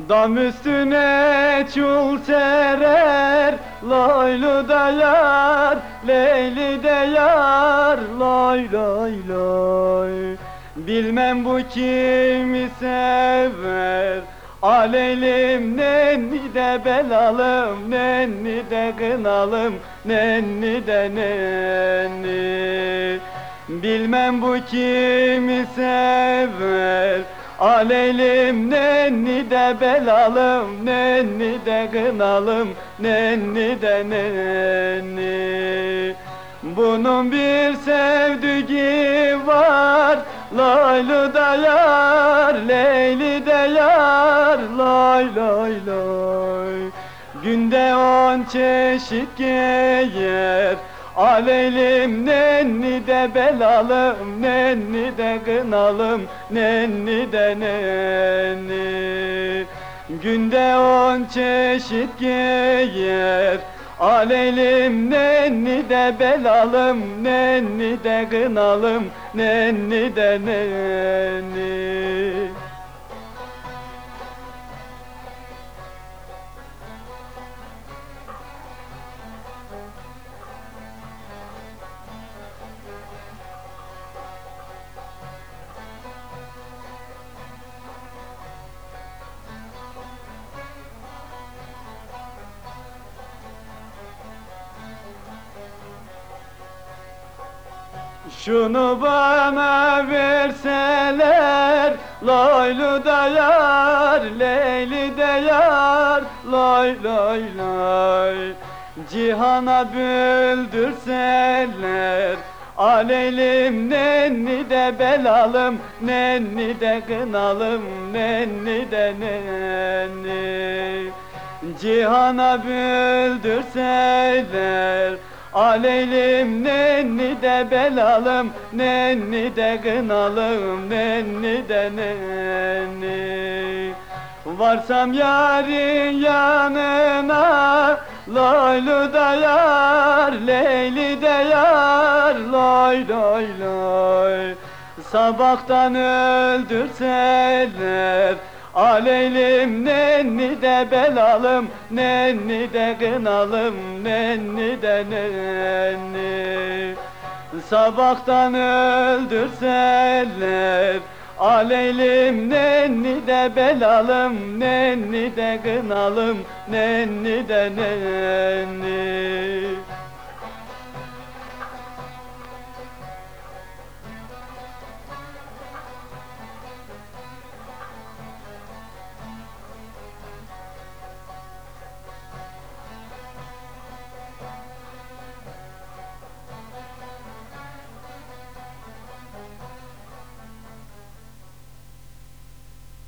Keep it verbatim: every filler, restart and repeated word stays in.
Dam üstüne çul serer, laylı da yar, leyli de yar, lay lay lay. Bilmem bu kimi sever, aleylim nenni de belalım, nenni de kınalım, nenni de nenni. Bilmem bu kimi sever, aleylim nenni de belalım, nenni de kınalım, nenni de nenni. Bunun bir sevdiği var, laylı da yar, leyli de yar, lay lay lay. Günde on çeşit giyer, aleylim nenni de belalım, nenni de kınalım, nenni de nenni. Günde on çeşit giyer, aleylim nenni de belalım, nenni de kınalım, nenni de nenni. Şunu bana verseler, laylı da yar, leyli de yar, lay lay lay. Cihana böldürseler, aleylim nenni de belalım, nenni de kınalım, nenni de nenni. Cihana böldürseler, aleylim nenni de belalım, nenni de kınalım, nenni de nenni. Varsam yarın yanına, laylı da yar, leyli de yar, lay lay lay. Sabahtan öldürseler, aleylim nenni de belalım, nenni de kınalım, nenni de nenni. Sabahtan öldürseler, aleylim nenni de belalım, nenni de kınalım, nenni de nenni.